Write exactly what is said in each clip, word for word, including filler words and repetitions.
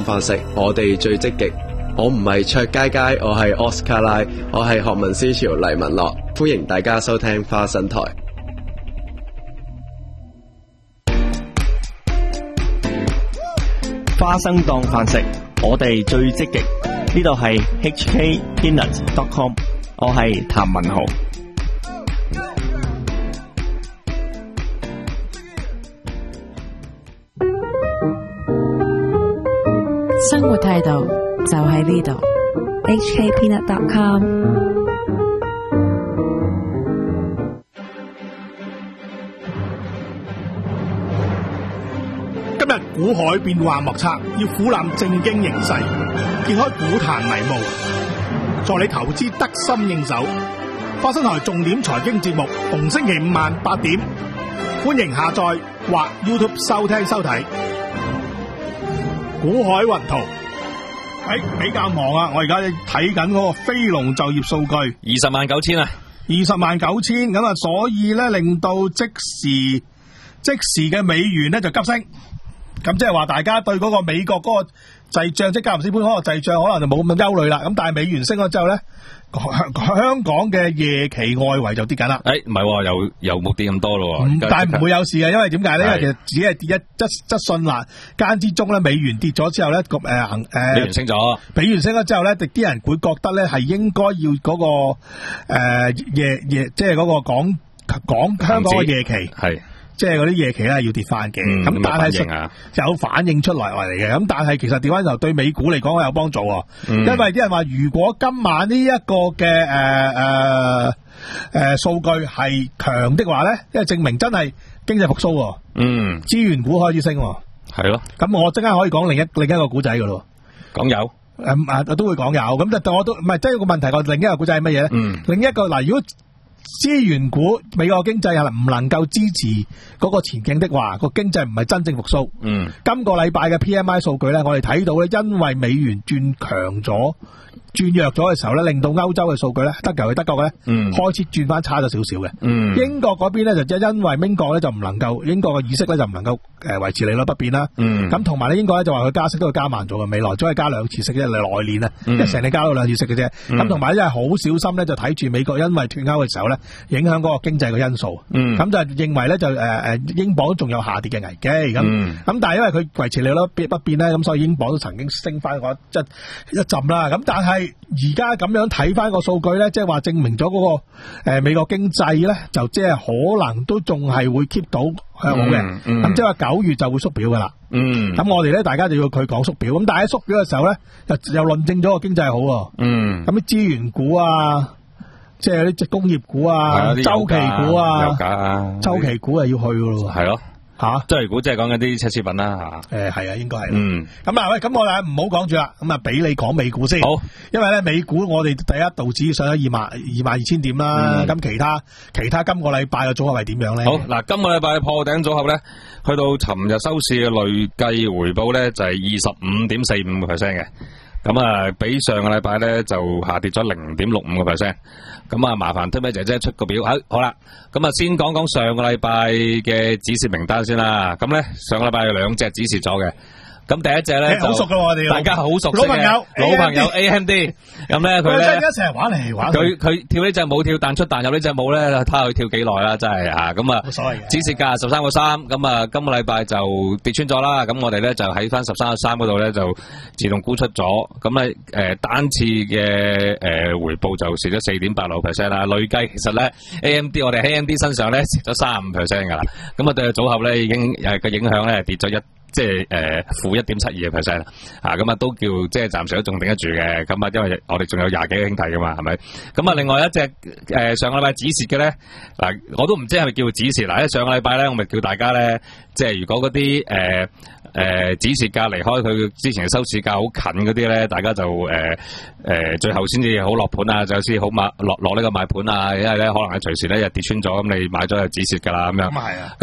飯食，我哋最積極。我唔係卓佳佳，我係奧斯卡拉，我係學民思潮黎文樂，歡迎大家收聽花生台。 花生當飯食，我哋最積極。呢度係 H K Peanut dot com， 我係譚文豪。 生活態度就喺呢度 H K Peanut dot com。 今日股海變幻莫測，要俯覽正經形勢，揭開股壇迷霧，助你投資得心應手。花生台重點財經節目，逢星期五晚八點，歡迎下載或 YouTube 收聽收睇。股海雲圖，喺、哎、比較忙啊！我而家睇緊嗰個非農就業數據， 二十萬九千啊， 二十萬九千咁啊，所以咧令到即時即時嘅美元咧就急升。咁即係話大家對嗰個美國嗰個滯脹，即係格林斯潘嗰個滯脹，可能就冇咁憂慮啦。咁但係美元升咗之後咧，香港嘅夜期外圍就跌緊啦。 誒，唔係，又又冇跌咁多咯。 嗯、但係唔會有事嘅，因為點解咧？因為其實只係跌一則則信啦，間之中咧，美元跌咗之後咧，咁誒行誒， 美元升咗， 美元升咗之後咧，啲人會覺得咧係應該要嗰、那個誒、呃、夜夜，即係嗰個講講香港嘅夜期係。即係嗰啲夜期咧要跌翻嘅，咁、嗯、但係、啊、有反應出嚟嚟嘅，咁但係其實調翻就對美股嚟講有幫助、嗯，因為啲人話如果今晚呢一個嘅誒誒誒數據係強的話咧，因為證明真係經濟復甦，嗯，資源股開始升，係咯，咁我即刻可以講另一另一個古仔噶咯， 講有， 誒啊都會講有，咁但我都唔係，即係個問題個另一個古仔係乜嘢咧？嗯，另一個嗱，如果資源股美國經濟係唔能夠支持嗰個前景的話，個經濟唔係真正復甦。嗯，今個禮拜嘅 P M I 數據咧，我哋睇到咧，因為美元轉強咗、轉弱咗嘅時候咧，令到歐洲嘅數據咧，德尤其德國咧，嗯，開始轉翻差咗少少嘅。嗯，英國嗰邊咧就即係因為英國咧就唔能夠，英國嘅議息咧就唔能夠誒維持利率不變啦。嗯，咁同埋咧英國咧就話佢加息都會加慢咗嘅，未來只係加兩次息啫，來年啊，因為成年加咗兩次息嘅啫。咁同埋咧係好小心咧，就睇住美國因為脫歐嘅時候咧，影響嗰個經濟嘅因素，咁、嗯、就認為咧就誒誒，英鎊仲有下跌嘅危機，咁咁、嗯、但係因為佢維持利率不變咧，咁所以英鎊都曾經升翻嗰一一陣啦。咁但係而家咁樣睇翻個數據咧，即係話證明咗嗰、那個誒、呃、美國經濟咧，就即係可能都仲係會 keep 到向好嘅。咁、嗯嗯、即係話九月就會縮表噶啦。咁、嗯、我哋咧大家就要佢講縮表。咁但係喺縮表嘅時候咧，又又論證咗個經濟好。嗯，咁啲資源股啊。即係啲工業股啊，周期股啊，周期股係要去噶咯，係咯吓，周期股即係講緊啲奢侈品啦吓，誒係啊，應該係，嗯，咁啊喂，咁我哋唔好講住啦，咁啊俾你講美股先，好，因為咧美股我哋第一道指上咗二萬二萬二千點啦，咁、嗯、其他其他今個禮拜嘅組合係點樣咧？好，嗱，今個禮拜破頂組合咧，去到尋日收市嘅累計回報咧就係二十五點四五個 percent 嘅。咁啊，比上個禮拜咧就下跌咗零點六五個 percent。咁啊，麻煩推咩姐姐出個表。好，好啦，咁啊，先講講上個禮拜嘅指示名單先啦。咁咧，上個禮拜有兩隻指示咗嘅。咁第一隻咧，好熟噶，我哋大家好熟悉嘅老朋友，老朋友 A M D。咁咧佢咧，而家成日玩嚟玩去。佢佢跳呢隻舞跳彈出彈入呢隻舞咧，睇下佢跳幾耐啦，真係吓。咁啊，冇所謂嘅。指示價十三個三，咁啊，今個禮拜就跌穿咗啦。咁我哋咧就喺翻十三個三嗰度咧就自動沽出咗。咁咧誒單次嘅誒回報就蝕咗四點八六 percent 啦。累計其實咧 A M D 我哋喺 A M D 身上咧蝕咗三十五 percent 噶啦。咁啊對個組合咧已經誒個影響咧跌咗一。即係誒負一點七二個 percent 啦，啊咁啊都叫即係暫時都仲頂得住嘅，咁啊因為我哋仲有廿幾個兄弟噶嘛，係咪？咁啊另外一隻誒、呃、上個禮拜指示嘅咧，嗱我都唔知係咪叫指示，嗱喺上個禮拜咧我咪叫大家咧，即係如果嗰啲誒誒指示價離開佢之前嘅收市價好近嗰啲咧，大家就誒誒、呃呃、最後先至好落盤啊，就先好買落落呢個買盤啊，因為咧可能係隨時咧又跌穿咗，咁你買咗就指示噶啦咁樣。咁啊係啊。咁啊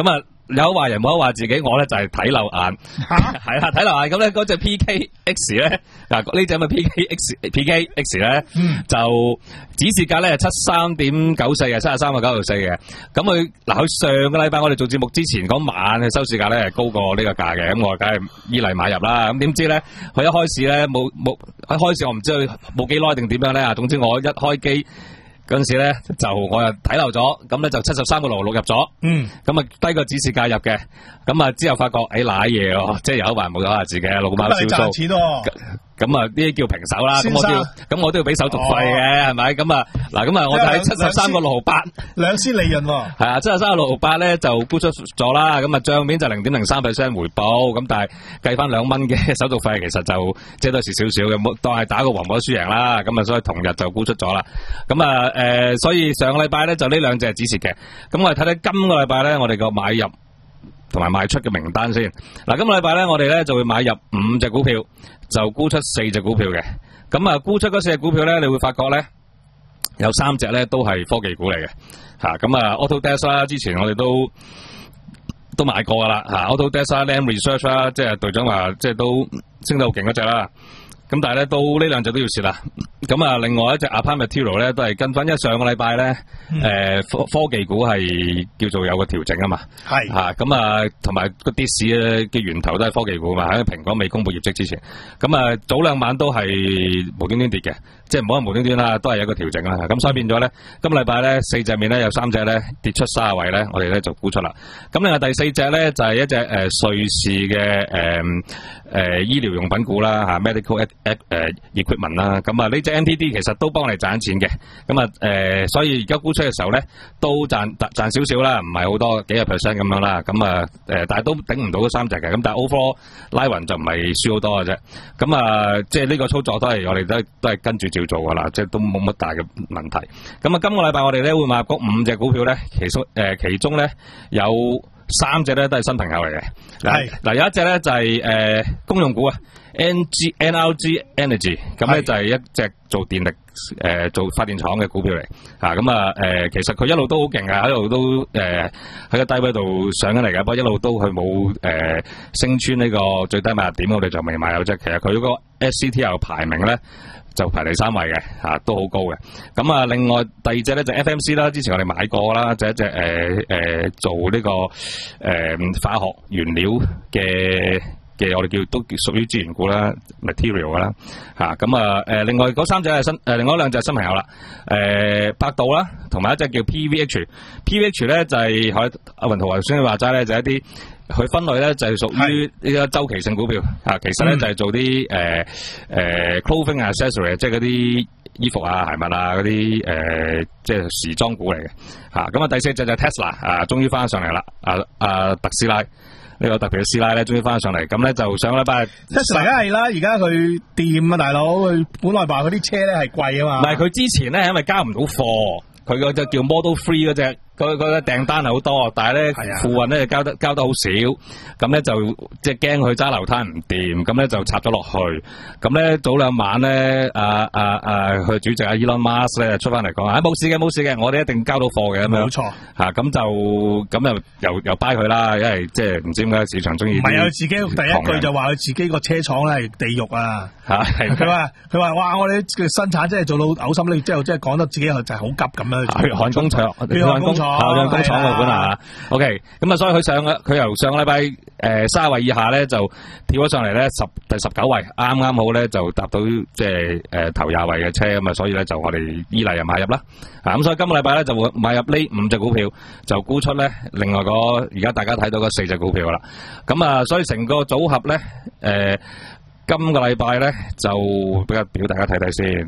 有話人冇得話自己，我咧就係睇漏眼，係啦睇漏眼咁咧嗰隻 P K X 咧嗱呢隻咁嘅 P K X P K X 咧、嗯、就指示價咧係七三點九四嘅，七十三個九毫四嘅。咁佢嗱佢上個禮拜我哋做節目之前嗰晚嘅收市價咧係高過呢個價嘅，咁我梗係依例買入啦。咁點知咧佢一開始咧冇冇一開始我唔知佢冇幾耐定點樣咧啊，總之我一開機。嗰陣時咧就我又睇漏咗，咁咧就七十三個六六入咗，嗯，咁啊低個指示價入嘅，咁啊之後發覺誒瀨嘢喎，即係有還冇有下自己六貓少數，賺錢喎，咁啊呢啲叫平手啦，咁我都要，咁我都要俾手續費嘅，係咪？咁啊嗱，咁啊我就喺七十三個六毫八，兩仙利潤喎，係啊，七十三個六毫八咧就沽出咗啦，咁啊賬面就零點零三 percent 回報，咁但係計翻兩蚊嘅手續費，其實就即係都係蝕少少嘅，冇當係打個和冇得輸贏啦，咁啊所以同日就沽出咗啦，咁啊誒，所以上個禮拜咧就呢兩隻係指示嘅，咁我哋睇睇今個禮拜咧我哋個買入同埋賣出嘅名單先。嗱，今個禮拜咧我哋咧就會買入五隻股票，就沽出四隻股票嘅。咁啊沽出嗰四隻股票咧，你會發覺咧有三隻咧都係科技股嚟嘅，吓咁啊 Autodesk 啦，之前我哋都都買過噶啦，吓 Autodesk 啦 Lam Research 啦，即係隊長話即係都升得好勁嗰隻啦。咁但係咧，到呢兩隻都要蝕啦。咁啊，另外一隻 Applied Materials 咧，都係跟翻，因為上個禮拜咧，誒、嗯呃、科科技股係叫做有個調整啊嘛。係吓咁啊，同埋個跌市嘅源頭都係科技股嘛。喺蘋果未公布業績之前，咁啊早兩晚都係無端端跌嘅，即係唔好話無端端啦，都係有個調整啦。咁所以變咗咧，今個禮拜咧四隻面咧有三隻咧跌出卅位咧，我哋咧就沽出啦。咁另外第四隻咧就係、是、一隻誒、呃、瑞士嘅誒誒醫療用品股啦吓 ，medical誒誒 equipment 啦。咁啊呢隻 M P D 其實都幫你賺錢嘅。咁啊誒，所以而家沽出嘅時候咧都賺賺少少啦，唔係好多幾個 percent 咁樣啦。咁啊誒，但係都頂唔到嗰三隻嘅。咁但係 overall 拉勻就唔係輸好多嘅啫。咁啊即係呢個操作都係我哋都都係跟住照做噶啦，即係都冇乜大嘅問題。咁啊今個禮拜我哋咧會買入嗰五隻股票咧，其中誒、呃、其中咧有三隻咧都係新朋友嚟嘅。係嗱有一隻咧就係、是、誒、呃、公用股啊 ，N G N R G Energy， 咁咧就係一隻做電力誒、呃、做發電廠嘅股票嚟吓。咁啊誒、呃、其實佢一路都好勁啊，一路都誒喺、呃、個低位度上緊嚟嘅，不過一路都佢冇誒升穿呢個最低買入點，我哋就未買有啫。其實佢嗰個 S C T L 排名咧就排第三位嘅吓、啊，都好高嘅。咁啊另外第二隻咧就 F M C 啦，之前我哋買過啦，就一隻誒誒做呢、這個誒、呃、化學原料嘅嘅，我哋叫都屬於資源股啦 ，material 啦吓。咁啊誒、呃、另外嗰三隻係新誒、呃，另外兩隻係新朋友啦。誒、呃、百度啦，同埋一隻叫 P V H，P V H 咧就係喺阿雲圖頭先話齋咧，就係、一啲佢分類咧就係屬於呢個周期性股票啊。其實咧、嗯、就係、是、做啲誒誒 clothing accessory， 即係嗰啲衣服啊、鞋襪啊嗰啲誒，即係時裝股嚟嘅吓。咁啊第四隻就係 Tesla 啊，終於翻上嚟啦。啊啊特斯拉呢、這個特別嘅師奶咧，終於翻上嚟。咁咧就上個禮拜 Tesla 梗係啦，而家佢掂啊，大佬佢本來話嗰啲車咧係貴啊嘛。唔係佢之前咧因為交唔到貨，佢嗰隻叫 Model Three 嗰隻。佢佢嘅訂單係好多，但係咧付運咧交得交得好少，咁咧就即係驚佢揸流攤唔掂，咁咧就插咗落去。咁咧早兩晚咧，阿阿阿佢主席阿 Elon Musk 咧出翻嚟講，啊冇事嘅冇事嘅，我哋一定交到貨嘅咁樣。冇錯嚇，咁就咁又又又 buy 佢啦，因為即係唔知點解市場中意。唔係啊，自己第一句就話佢自己個車廠咧係地獄啊嚇！佢話佢話哇，我哋嘅生產真係做到嘔心瀝，之後即係講得自己就係好急咁樣。血汗工廠，血汗工廠。效量工廠嘅本啊 ，OK，咁啊，所以佢上嘅佢由上個禮拜誒卅位以下咧就跳咗上嚟咧十第十九位，啱啱好咧就達到即係誒頭廿位嘅車咁啊，所以咧就我哋依例又買入啦，啊咁所以今個禮拜咧就會買入呢五隻股票，就沽出咧另外嗰而家大家睇到嗰四隻股票啦，咁啊，所以成個組合咧誒、呃、今個禮拜咧就比較表大家睇睇先。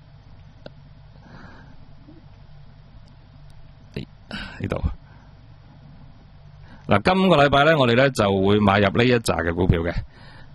呢度嗱，今個禮拜咧，我哋咧就會買入呢一紮嘅股票嘅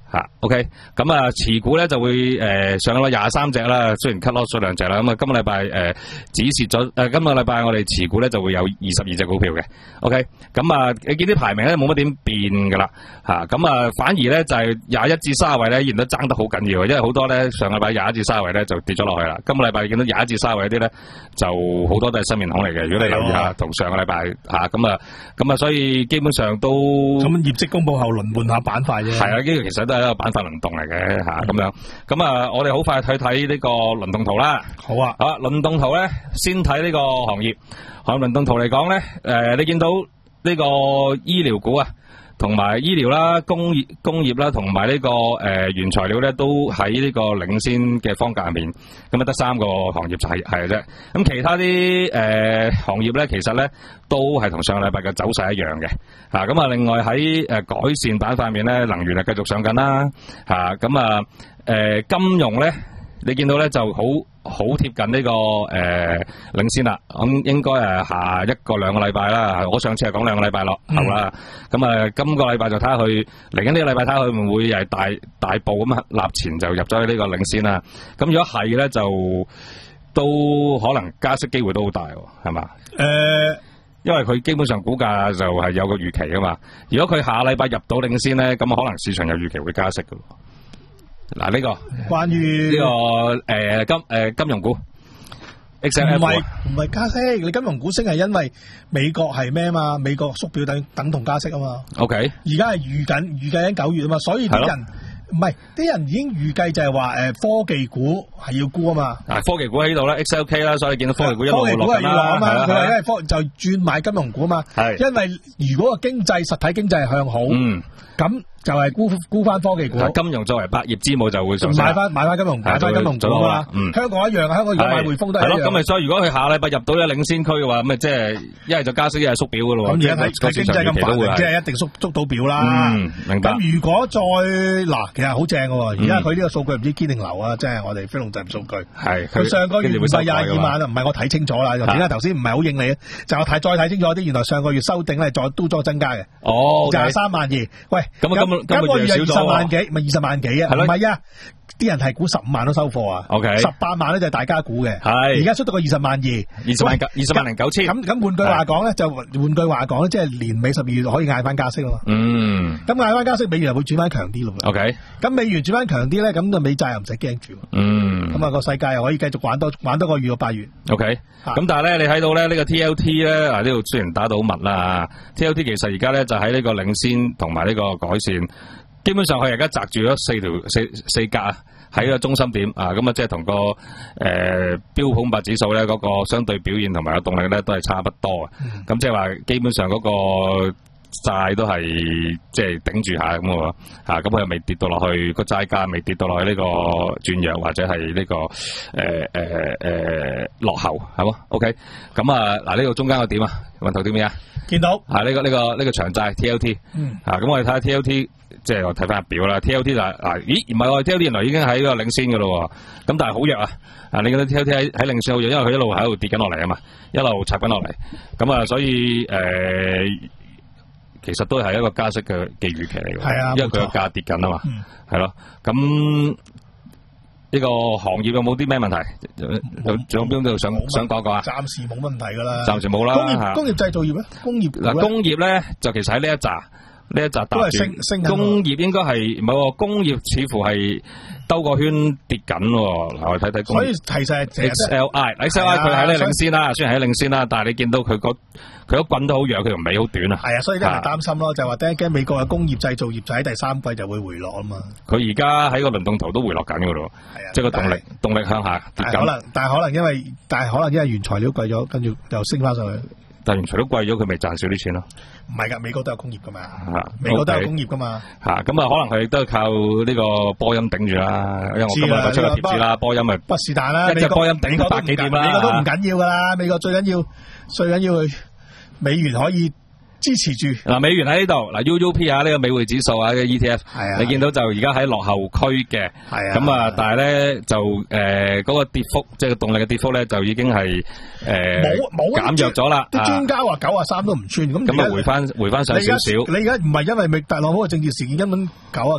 吓 ，OK， 咁啊，持股咧就會誒、呃、上咗廿三隻啦，雖然 cut loss 咗兩隻啦，咁啊，今個禮拜誒止蝕咗，誒今個禮拜我哋持股咧就會有二十二隻股票嘅 ，OK， 咁啊，你見啲排名咧冇乜點變噶啦，吓，咁啊，反而咧就係廿一至卅位咧，依然都爭得好緊要，因為好多咧上個禮拜廿一至卅位咧就跌咗落去啦，今個禮拜見到廿一至卅位啲咧就好多都係新面孔嚟嘅，如果你留意下同上個禮拜吓，咁啊，咁啊，所以基本上都咁業績公佈後輪換下板塊啫， 係啊，呢個其實都係一個板塊輪動嚟嘅吓，咁樣，咁啊，我哋好快睇睇呢個輪動圖啦。 好啊， 好，輪動圖咧，先睇呢個行業。行業輪動圖嚟講咧，誒，你見到呢個醫療股啊，同埋醫療啦、工業、工業啦，同埋呢個誒原材料咧，都喺呢個領先嘅方格入面。咁啊，得三個行業就係係嘅啫。咁其他啲誒行業咧，其實咧都係同上個禮拜嘅走勢一樣嘅。吓，咁啊，另外喺誒改善板塊面咧，能源係繼續上緊啦。吓，咁啊，誒金融咧。你見到咧就好好貼近呢、這個誒、呃、領先啦，咁應該係下一個兩個禮拜啦。我上次係講兩個禮拜落後啦，咁啊、嗯、今個禮拜就睇下佢嚟緊呢個禮拜睇下佢會唔會係大大步咁立前就入咗呢個領先啦。咁如果係咧就都可能加息機會都好大，係嘛？誒、呃，因為佢基本上股價就係有個預期噶嘛。如果佢下禮拜入到領先咧，咁可能市場有預期會加息噶。嗱，呢個關於呢個誒金誒金融股，唔係唔係加息？你金融股升係因為美國係咩嘛？美國縮表等等同加息啊嘛。OK，而家係預緊預計緊九月啊嘛，所以啲人唔係啲人已經預計就係話誒科技股係要沽啊嘛。啊，科技股喺度啦 ，X L K 啦，所以見到科技股一路落緊啦。係佢話因為科就轉買金融股啊嘛。係，因為如果個經濟實體經濟係向好，嗯，咁。就係沽沽翻科技股，金融作為百業之母就會上升，買翻買翻金融，買翻金融股啦。香港一樣，香港如果買匯豐都係一樣。係咯，咁咪所以如果佢下禮拜入到一領先區嘅話，咁咪即係一係就加息，一係縮表噶咯。咁而家睇經濟咁繁榮，即係一定縮縮到表啦。嗯，明白。咁如果再嗱，其實好正嘅，而家佢呢個數據唔知堅定流啊，即係我哋飛龍站數據。係佢上個月唔係廿二萬啊，唔係我睇清楚啦。點解頭先唔係好應你？就我睇再睇清楚啲，原來上個月修訂咧，再都再增加嘅。哦，廿三萬二。喂，咁啊。今個月係二十萬幾，咪二十萬幾啊？唔係啊，啲人係估十五萬都收貨啊。O K， 十八萬咧就係大家估嘅。係，而家出到個二十萬二，二十萬二十萬零九千。咁咁換句話講咧，就換句話講咧，即係年尾十二月可以嗌翻加息咯。嗯。咁嗌翻加息，美元又會轉翻強啲咯。O K。咁美元轉翻強啲咧，咁就美債又唔使驚住。嗯。咁啊個世界又可以繼續玩多玩多個月到八月。O K。咁但係咧，你睇到咧呢個 T L T 咧，啊呢度雖然打到好密啦 ，T L T 其實而家咧就喺呢個領先同埋呢個改善。基本上佢而家擲住咗四條四四格啊，喺個中心點啊，咁啊即係同個誒、呃、標普五百指數咧嗰個相對表現同埋個動力咧都係差不多啊。咁即係話基本上嗰個債都係即係頂住下咁喎嚇，咁佢又未跌到落去，個債價未跌到落去呢個轉弱或者係呢、這個誒誒誒落後係冇 OK。咁啊嗱呢個中間個點啊，問頭點咩啊？見到啊呢、這個呢、這個呢、這個長債 T L T 嗯啊，咁我哋睇下 T L T。即係我睇翻表啦 ，T L T 就嗱、是，咦唔係喎 ，T L T 原來已經喺個領先噶咯，咁但係好弱啊！啊，你覺得 T L T 喺喺領先好弱，因為佢一路喺度跌緊落嚟啊嘛，一路插緊落嚟，咁啊，所以誒、呃，其實都係一個加息嘅嘅預期嚟嘅，係啊，因為佢個價跌緊啊嘛，係咯，咁呢個行業有冇啲咩問題？有仲有邊度想想講講啊？暫時冇問題噶啦，暫時冇啦。工業工業製造業咧，工業嗱工業咧就其實喺呢一紮。呢一集都係升升緊，工業應該係唔係喎？工業似乎係兜個圈跌緊喎。嗱，我睇睇工業。所以其實係 X L I，X L I 佢喺呢領先啦，雖然喺領先啦，但係你見到佢個佢個棍都好弱，佢條尾好短啊。係啊，所以啲人擔心咯，就係話驚驚美國嘅工業製造業就喺第三季就會回落啊嘛。佢而家喺個輪動圖都回落緊㗎咯，即係個動力動力向下跌緊。可能，但係可能因為但係可能因為原材料貴咗，跟住又升翻上去。但係原材料貴咗，佢咪賺少啲錢咯？唔係噶，美國都有工業噶嘛，美國都有工業噶嘛。吓咁啊，可能佢都係靠呢個波音頂住啦。因為我今日就出個貼紙啦，波音咪不是但啦，一隻波音頂百幾點啦。美國都唔緊要噶啦，美國最緊要最緊要佢美元可以支持住。嗱，美元喺呢度，嗱 U U P 啊，呢個美匯指數啊，呢個 E T F， 你見到就而家喺落後區嘅，咁啊，但係咧就誒嗰個跌幅，即係個動力嘅跌幅咧，就已經係誒冇冇減弱咗啦。啲專家話九啊三都唔穿，咁咁啊回翻回翻上少少。你而家唔係因為特朗普嘅政治事件，根本九啊幾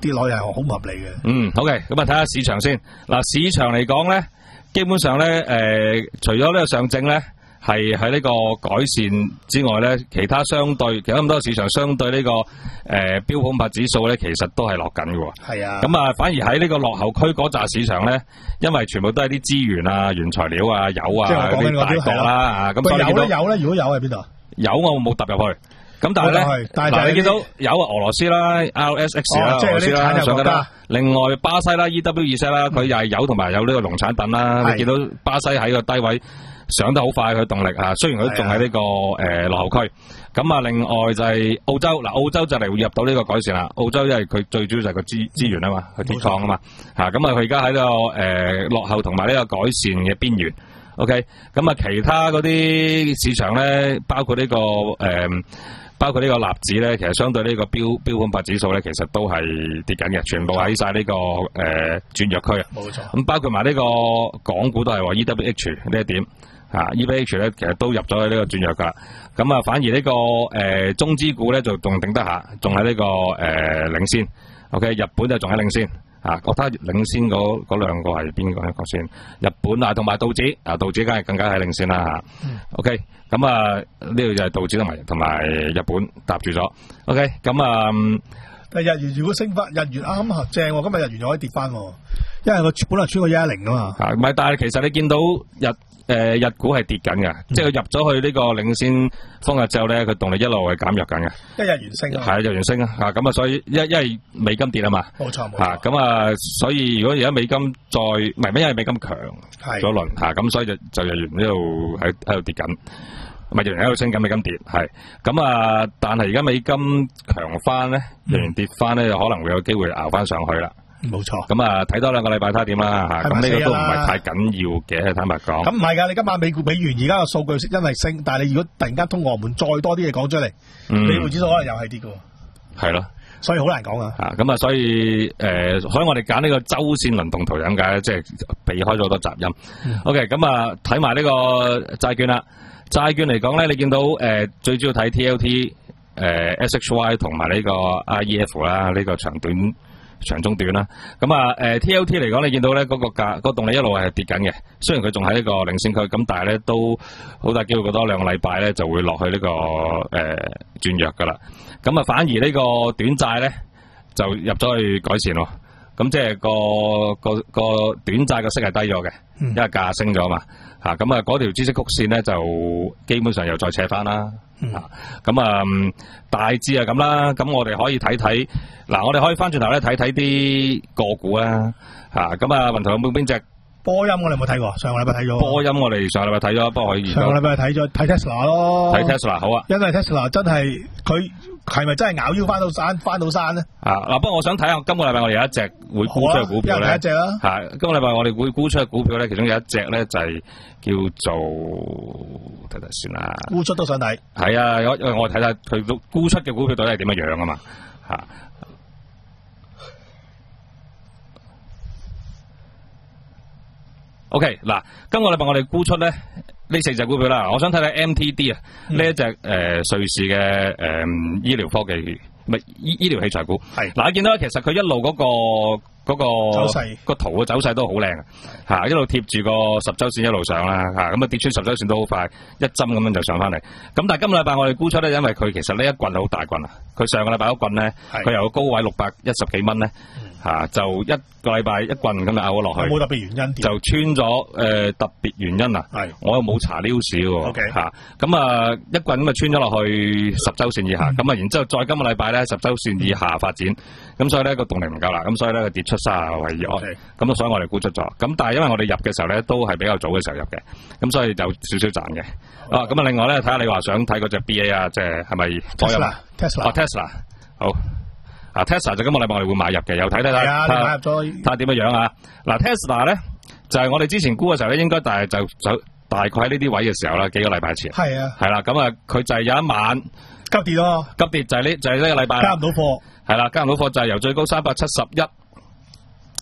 跌落去係好唔合理嘅。 嗯，好嘅，咁啊睇下市場先。嗱，市場嚟講咧，基本上咧，誒、呃，除咗呢個上證咧係喺呢個改善之外咧，其他相對其他咁多市場相對呢、這個誒、呃、標普五百指數咧，其實都係落緊嘅。 係啊， 咁啊，反而喺呢個落後區嗰扎市場咧，因為全部都係啲資源啊、原材料啊、油啊嗰啲大國啦，啊，咁所以有咧有咧，如果有喺邊度？ 有我冇踏入去。咁但係咧，嗱你見到有啊俄羅斯啦、R S X 啦、俄羅斯啦上緊啦，另外巴西啦、E W 二十啦，佢又係有同埋有呢個農產品啦。你見到巴西喺個低位上得好快，佢動力嚇，雖然佢仲喺呢個誒落後區。咁啊，另外就係澳洲嗱，澳洲就嚟會入到呢個改善啦。澳洲因為佢最主要就係個資資源啊嘛，佢鐵礦啊嘛嚇。咁啊，佢而家喺個誒落後同埋呢個改善嘅邊緣。OK， 咁啊，其他嗰啲市場咧，包括呢個誒。包括呢個納指咧，其實相對呢個標標普五百指數咧，其實都係跌緊嘅，全部喺晒呢個誒轉弱區啊。冇錯。咁包括埋呢個港股都係話 E W H 呢一點啊 ，E W H 咧其實都入咗去呢個轉弱噶。咁啊，反而呢、這個誒、呃、中資股咧就仲頂得下，仲喺呢個誒、呃、領先。OK， 日本就仲喺領先。啊，覺得領先嗰嗰兩個係邊個一個先？日本啊，同埋道指啊，道指梗係更加係領先啦嚇。嗯、OK，咁啊呢度就係道指同埋同埋日本搭住咗。OK，咁啊， 但日元如果升翻，日元啱啱正喎，今日日元又可以跌翻喎，因為佢本來穿過一一零啊嘛。啊， 唔係，但係其實你見到日。誒、呃，日股係跌緊嘅，嗯、即係佢入咗去呢個領先風日之後咧，佢動力一路係減弱緊嘅。 一日元升啊， 係日元升啊，吓咁啊，所以一因為美金跌啊嘛， 冇錯冇錯， 吓咁啊，所以如果而家美金再唔係咩，因為美金強咗輪吓，咁所以就就日元呢度喺喺度跌緊，唔係日元喺度升緊，美金跌係，咁啊，但係而家美金強翻咧，日元跌翻咧，就可能會有機會熬翻上去啦。 冇錯， 咁啊睇多兩個禮拜睇下點啦吓，咁呢個都唔係太緊要嘅，坦白講。咁唔係噶，你今晚美股美元而家個數據因為升，但係你如果突然間通俄門再多啲嘢講出嚟， 嗯、 美匯指數可能又係跌噶。係咯， 所以好難講啊。 吓咁啊，所以誒、呃，所以我哋揀呢個周線輪動圖點解咧？即係避開咗好多雜音。嗯、OK，咁啊睇埋呢個債券啦。債券嚟講咧，你見到誒、呃、最主要睇 T L T、誒、呃、S H Y 同埋呢個 I E F 啦，呢個長短。長中短啦，咁啊，誒 T L T 嚟講，你見到咧嗰個價，嗰個動力一路係跌緊嘅。雖然佢仲喺呢個領先區，咁但係咧都好大機會，過多兩個禮拜咧就會落去呢、這個誒轉、呃、弱噶啦。咁啊，反而呢個短債咧就入咗去改善咯。咁即係個個個短債嘅息係低咗嘅，因為價升咗嘛。吓咁啊，嗰條孳息曲線咧就基本上又再扯翻啦。咁、嗯、啊，大致係咁啦。咁我哋可以睇睇，嗱，我哋可以翻轉頭咧睇睇啲個股啦。吓咁啊，雲圖有冇邊隻？ 波音我哋有冇睇過？上個禮拜睇咗。 波音我哋上個禮拜睇咗，不過可以。 上個禮拜睇咗睇 Tesla 咯。 睇 Tesla 好啊。 因為 Tesla 真係佢係咪真係咬腰翻到山翻到山咧？ 啊嗱，不過我想睇下今個禮拜我哋有一隻會沽出嘅股票咧。 一隻啦。 係今個禮拜我哋會沽出嘅股票咧，其中有一隻咧就係叫做睇睇先啦。 沽出都想睇。係啊，因為我睇睇佢沽出嘅股票到底係點樣樣啊嘛吓。OK， 嗱，今個禮拜我哋沽出咧呢四隻股票啦，我想睇睇 M T D 啊，呢、嗯、一隻誒、呃、瑞士嘅誒、呃、醫療科技，唔係醫醫療器材股。係嗱，你見到其實佢一路嗰、那個嗰、那個走勢個圖嘅走勢都好靚吓，一路貼住個十周線一路上啦吓，咁啊跌穿十周線都好快，一針咁樣就上翻嚟。咁但係今個禮拜我哋沽出咧，因為佢其實呢一棍好大棍啊，佢上個禮拜嗰棍咧，佢由個高位六百一十幾蚊咧。吓、啊、就一個禮拜一棍咁就拗咗落去， 冇特別原因， 就穿咗誒、呃、特別原因啊！係我又冇查 news 喎。OK 吓咁啊一棍咁啊穿咗落去十周線以下，咁啊、嗯、然之後再今個禮拜咧十周線以下發展，咁、嗯、所以咧個動力唔夠啦，咁所以咧佢跌出卅位以外，咁、okay. 所以我哋沽出咗。咁但係因為我哋入嘅時候咧都係比較早嘅時候入嘅，咁所以就少少賺嘅。啊咁啊另外咧睇下你話想睇嗰隻 B A 啊，即係係咪 Tesla Tesla 哦 Tesla 好。啊 Tesla 就今個禮拜我哋會買入嘅，又睇睇睇，睇睇下點樣樣啊！嗱 Tesla 咧就係、是、我哋之前沽嘅時候咧，應該大係就就大概喺呢啲位嘅時候啦，幾個禮拜前係啊，係啦，咁啊佢就係有一晚急跌咯， 急跌就係呢就係呢個禮拜加唔到貨， 係啦，加唔到貨就係由最高三百七十一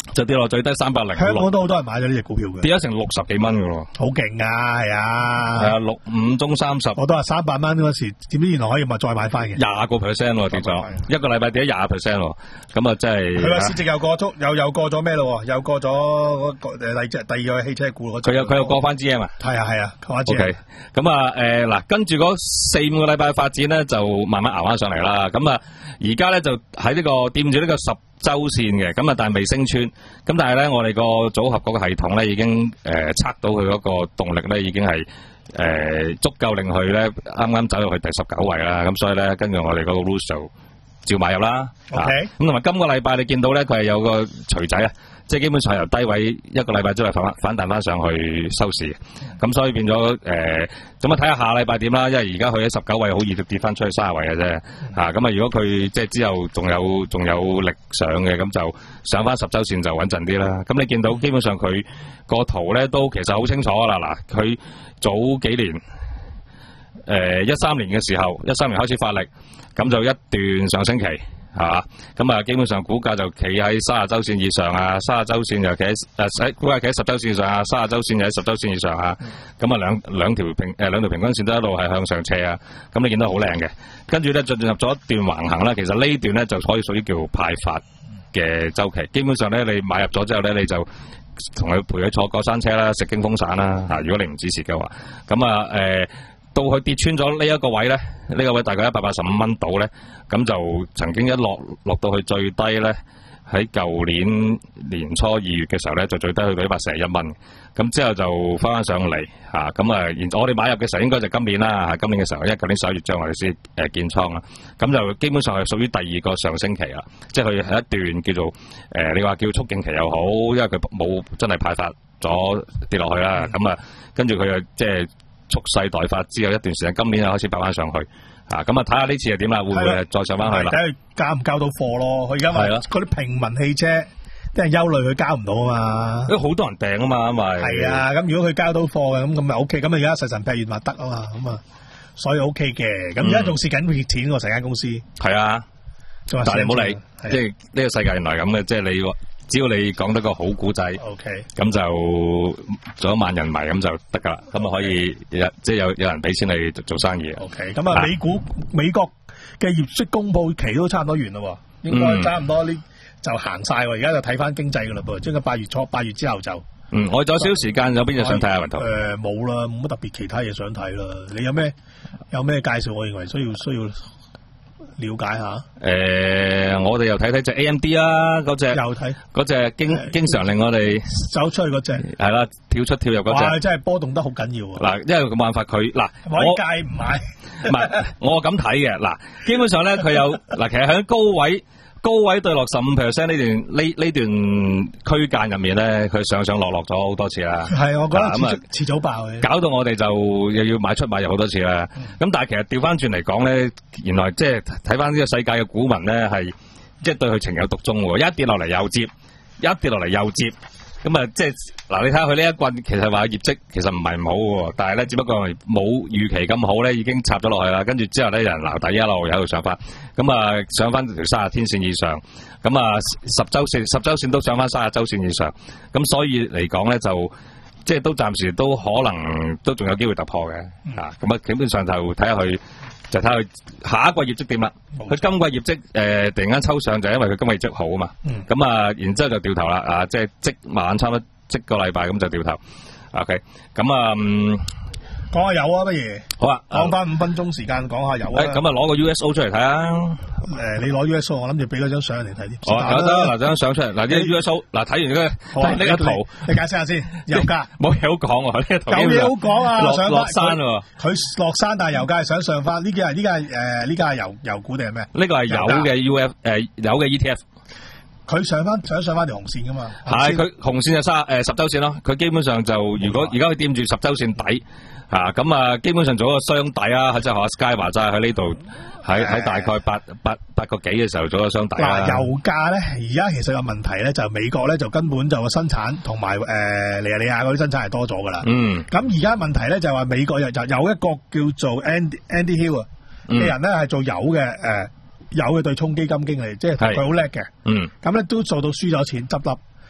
就跌落最低三百零香港六， 都好多人買咗呢隻股票嘅， 跌咗成六十幾蚊嘅喎。 好勁啊，係啊， 係啊，六五中三十， 我都話三百蚊嗰時，點知原來可以咪再買翻嘅， 廿個 percent 喎跌咗，一個禮拜跌咗廿 percent 喎，咁啊真係。 佢話市值又過足，又又過咗咩咯？又過咗嗰個誒，第第二個汽車股嗰隻佢又佢又過翻 G M 啊？ 係啊係啊，過翻 G O M。 K， 咁啊誒嗱，跟住嗰四五個禮拜發展咧，就慢慢熬翻上嚟啦。咁啊，而家咧就喺呢個掂住呢個十周線嘅，咁啊但係未升穿。咁但係咧，我哋個組合嗰個系統咧已經誒測到佢嗰個動力咧已經係誒、呃、足夠令佢咧啱啱走入去第十九位啦。咁所以咧，跟住我哋嗰個 rules 就照買入啦。 OK， 咁同埋今個禮拜你見到咧，佢係有個錘仔啊，即係基本上由低位一個禮拜之內反反彈翻上去收市，咁所以變咗誒，咁啊睇下下禮拜點啦，因為而家佢喺十九位好易跌翻出去三十位嘅啫，嚇咁啊如果佢即係之後仲有仲有力上嘅，咁就上翻十週線就穩陣啲啦。咁你見到基本上佢個圖咧都其實好清楚噶啦，嗱佢早幾年。誒一三年嘅時候，一三年開始發力，咁就一段上升期，係嘛？咁啊，基本上股價就企喺三十週線以上啊，三十週線就企喺誒喺股價企喺十週線以上啊，三十週線就喺十週線以上啊。咁啊兩兩條平誒兩條平均線都一路係向上斜啊。咁你見到好靚嘅，跟住咧進入咗一段橫行啦。其實呢段咧就可以屬於叫派發嘅週期。基本上咧，你買入咗之後咧，你就同佢陪佢坐過山車啦，食驚風散啦。嚇，如果你唔止蝕嘅話，咁啊誒。呃到佢跌穿咗呢一個位咧，呢、這個位大概一百八十五蚊度咧，咁就曾經一落落到去最低咧，喺舊年年初二月嘅時候咧，就最低去到一百四十一蚊，咁之後就翻翻上嚟嚇，咁啊，然我哋買入嘅時候應該就今年啦嚇，今年嘅時候，因為舊年十一月將我哋先誒建倉啦，咁就基本上係屬於第二個上升期啦，即係佢係一段叫做誒、呃，你話叫促進期又好，因為佢冇真係派發咗跌落去啦，咁啊，跟住佢又即係。蓄勢待發之後一段時間，今年又開始擺翻上去，啊咁啊睇下呢次係點啦，會唔會再上翻去啦？ 睇佢交唔交到貨咯。佢而家話嗰啲平民汽車，啲人憂慮佢交唔到啊嘛。因為好多人訂啊嘛，因為係啊，咁如果佢交到貨嘅，咁咁咪 O K。咁啊而家神神劈完話得啊嘛，咁啊所以 O K 嘅。咁而家仲蝕緊血錢喎，成間公司。係啊，但係你唔好理，即係呢個世界原來咁嘅，即係你。只要你講得個好古仔，咁、okay. 就做一萬人迷咁就得噶啦，咁啊可以即係有有人俾錢你做生意。 OK，咁啊美股美國嘅業績公佈期都差唔多完啦，應該差唔多呢就行晒喎。而家就睇翻經濟噶啦噃，即係八月初八月之後就嗯，我仲有少少時間，有邊嘢想睇下雲圖？ 誒冇啦，冇乜特別其他嘢想睇啦。你有咩有咩介紹？我認為需要需要。了解下，誒、 呃，我哋又睇睇隻 A M D 啦，嗰隻又睇嗰隻經經常令我哋走出去嗰隻，係啦，跳出跳入嗰隻， 哇，真係波動得好緊要喎。 嗱，因為冇辦法佢嗱， 我戒唔買， 唔係我咁睇嘅，嗱，基本上咧佢有嗱，其實喺高位。高位對落十五 percent 呢段呢呢段區間入面咧，佢上上落落咗好多次啦。 係，我覺得遲、啊、遲早爆嘅。 搞到我哋就又要買出買入好多次啦。咁、嗯、但係其實調翻轉嚟講咧，原來即係睇翻呢個世界嘅股民咧，係即係對佢情有獨鍾喎。一跌落嚟又接，一跌落嚟又接。咁啊，即係嗱，你睇下佢呢一棍，其實話業績其實唔係唔好喎，但係咧只不過係冇預期咁好咧，已經插咗落去啦。跟住之後咧，人留底一路喺度上翻，咁啊上翻條三十天線以上，咁啊十週線十週線都上翻三十週線以上，咁所以嚟講咧就即係都暫時都可能都仲有機會突破嘅嚇。咁啊基本上就睇下佢。就睇佢下一個業績點啦。佢今個業績誒、呃、突然間抽上，就係因為佢今個業績好啊嘛。咁、嗯、啊，然之後就掉頭啦。啊，即係即晚差唔多即個禮拜咁就掉頭。OK，咁啊，講、嗯、 下有啊，不如好啊， 講翻五分鐘時間講下有啊。 咁啊，攞個 U S O 出嚟睇啊。 誒、呃，你攞 U S O， 我諗住俾嗰張相嚟睇啲。 好，有得嗱張相出嚟，嗱啲 U S O， 嗱睇完呢、這個呢個圖， 你解釋下先。油價冇嘢好講喎，呢個圖有嘢好講啊！ 落落山喎， 佢落山，但係油價係想上翻。呢幾日呢個係誒呢個係油油股定係咩？ 呢個係有嘅 U F 誒有嘅 E T F。 佢上翻想上翻條紅線噶嘛？ 係佢紅線就三誒十周線咯。佢基本上就如果而家佢掂住十周線底。啊，咁啊，基本上做一個雙底啊，即係學 Sky 話齋喺呢度，喺喺大概八八八個幾嘅時候做一個雙底啦。 嗱，油價咧，而家其實有問題咧，就美國咧就根本就個生產同埋誒尼日利亞嗰啲生產係多咗噶啦。嗯。咁而家問題咧就係話美國又就有一個叫做 Andy Andy Hill 啊嘅人咧係做油嘅誒油嘅對沖基金經理，即係佢好叻嘅。嗯。咁咧都做到輸咗錢執笠。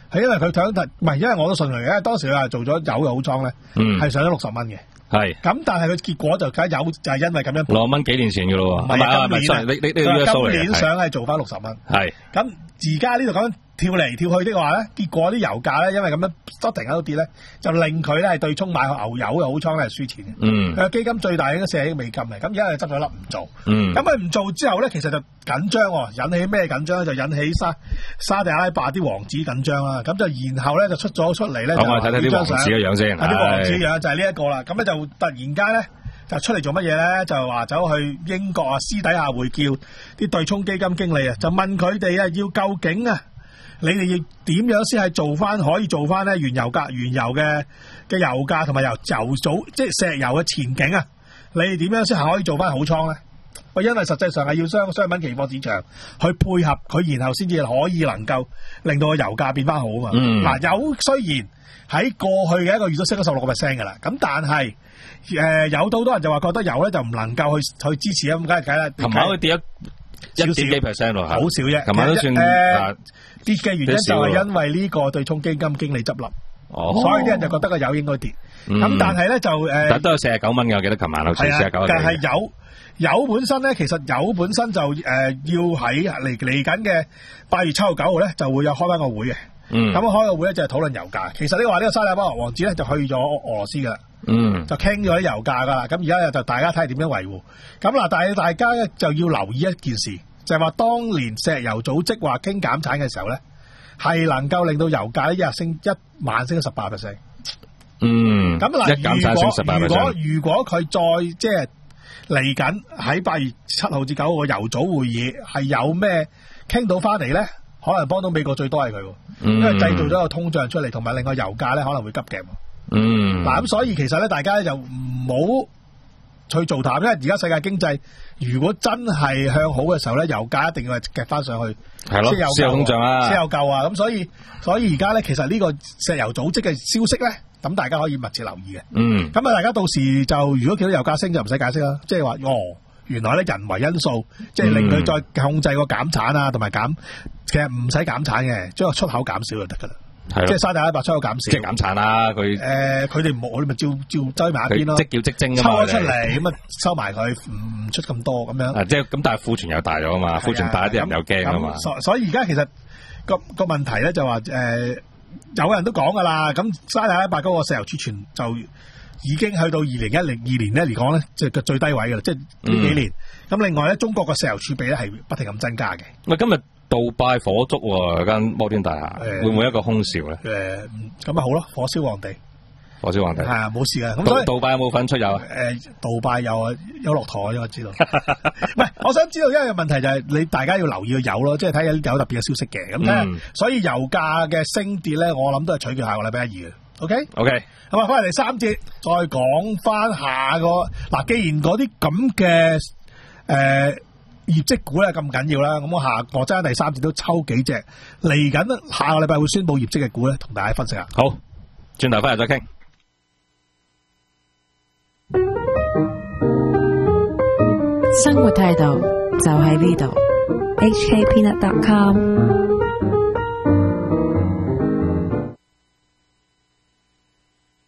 係因為佢想唔係，因為我都信佢嘅，因為當時佢係做咗油嘅好倉咧，係、嗯、上咗六十蚊嘅。係，咁但係佢結果就梗係有，就係因為咁樣六蚊幾年前嘅咯喎，唔係啊，今年你你你今年想係做翻六十蚊，係，咁而家呢度咁樣跳嚟跳去的話咧，結果啲油價咧，因為咁樣不停喺度跌咧，就令佢咧係對沖買牛油嘅好倉咧係輸錢嘅，嗯，佢基金最大應該四十億美金嚟，咁而家係執咗粒唔做，嗯，咁佢唔做之後咧，其實就緊張喎，引起咩緊張咧？就引起沙沙地阿拉伯啲王子緊張啦，咁就然後咧就出咗出嚟咧，我睇睇啲王子嘅樣先，啲王子樣就係呢一個啦，咁咧就。突然間咧就出嚟做乜嘢咧？就話走去英國啊，私底下會叫啲對沖基金經理啊，就問佢哋啊，要究竟啊，你哋要點樣先係做翻可以做翻咧原油價、原油嘅嘅油價同埋油油組即係石油嘅前景啊？你哋點樣先係可以做翻好倉咧？喂，因為實際上係要商商品期貨市場去配合佢，然後先至可以能夠令到個油價變翻好啊嘛。嗱、嗯，油雖然喺過去嘅一個月都升咗十六個 percent 噶啦，咁但係。誒、呃，有好多人就話覺得油咧就唔能夠去去支持啊，咁梗係梗啦。琴晚佢跌咗一點幾 percent 咯，好少啫。琴晚都算誒、呃、跌嘅原因就係因為呢個對沖基金經理執笠，哦，所以啲人就覺得個油應該跌。咁、嗯、但係咧就誒，但都有四十九蚊嘅，我記得琴晚好似四十九。但係油油本身咧，其實油本身就誒、呃、要喺嚟嚟緊嘅八月七號九號咧就會有開翻個會嘅。嗯，咁開個會咧就係討論油價。其實呢個話呢個沙利波王子咧就去咗俄羅斯噶啦。嗯，就傾咗啲油價噶啦，咁而家就大家睇下點樣維護。咁嗱，但係大家咧就要留意一件事，就係、是、話當年石油組織話傾減產嘅時候咧，係能夠令到油價咧一日升一晚升咗十八 percent。嗯，咁嗱，一減產升十八 percent。如果如果佢再即係嚟緊喺八月七號至九號嘅油組會議係有咩傾到翻嚟咧，可能幫到美國最多係佢，嗯，因為製造咗個通脹出嚟，同埋另外油價咧可能會急夾。嗯，嗱咁所以其實咧，大家就唔好去做淡，因為而家世界經濟如果真係向好嘅時候咧，油價一定要係夾翻上去，係咯，先有通脹啊，先有救啊，咁所以所以而家咧，其實呢個石油組織嘅消息咧，咁大家可以密切留意嘅。嗯，咁啊，大家到時就如果見到油價升就唔使解釋啦，即係話哦，原來咧人為因素，即係令佢再控制個減產啊，同埋減，其實唔使減產嘅，將個出口減少就得噶啦。係即係沙地阿拉伯出口減少，即係減產啦。佢誒，佢哋唔好，我哋咪照照追埋一邊咯。即叫即徵啊嘛，抽咗出嚟咁啊，收埋佢，唔出咁多咁樣。啊，即係咁，但係庫存又大咗啊嘛，庫存大，啲人又驚啊嘛。所所以而家其實個個問題咧就話誒、呃，有人都講噶啦，咁沙地阿拉伯嗰個石油儲存就已經去到二零一零二年咧嚟講咧，即係個最低位噶啦，即係呢幾年。咁、嗯、另外咧，中國個石油儲備咧係不停咁增加嘅。喂，今日。杜拜火燭喎，間摩天大廈、欸、會唔會一個空少咧？誒咁啊好咯，火燒皇帝，火燒皇帝係啊冇事啊。咁所以杜拜有冇份出油啊？誒、呃，杜拜有啊，有駱駝啊，我知道。唔係，我想知道，因為問題就係你大家要留意個油咯，即係睇下有特別嘅消息嘅。咁睇下，所以油價嘅升跌咧，我諗都係取決下個禮拜一二嘅。OK OK，咁啊，翻嚟第三節再講翻下個嗱，既然嗰啲咁嘅誒。呃業績股咧咁緊要啦，咁我下我真係第三節都抽幾隻嚟緊，下個禮拜會宣布業績嘅股咧，同大家分析下。好，轉頭翻嚟再傾。 生活態度就喺呢度。H K Peanut dot com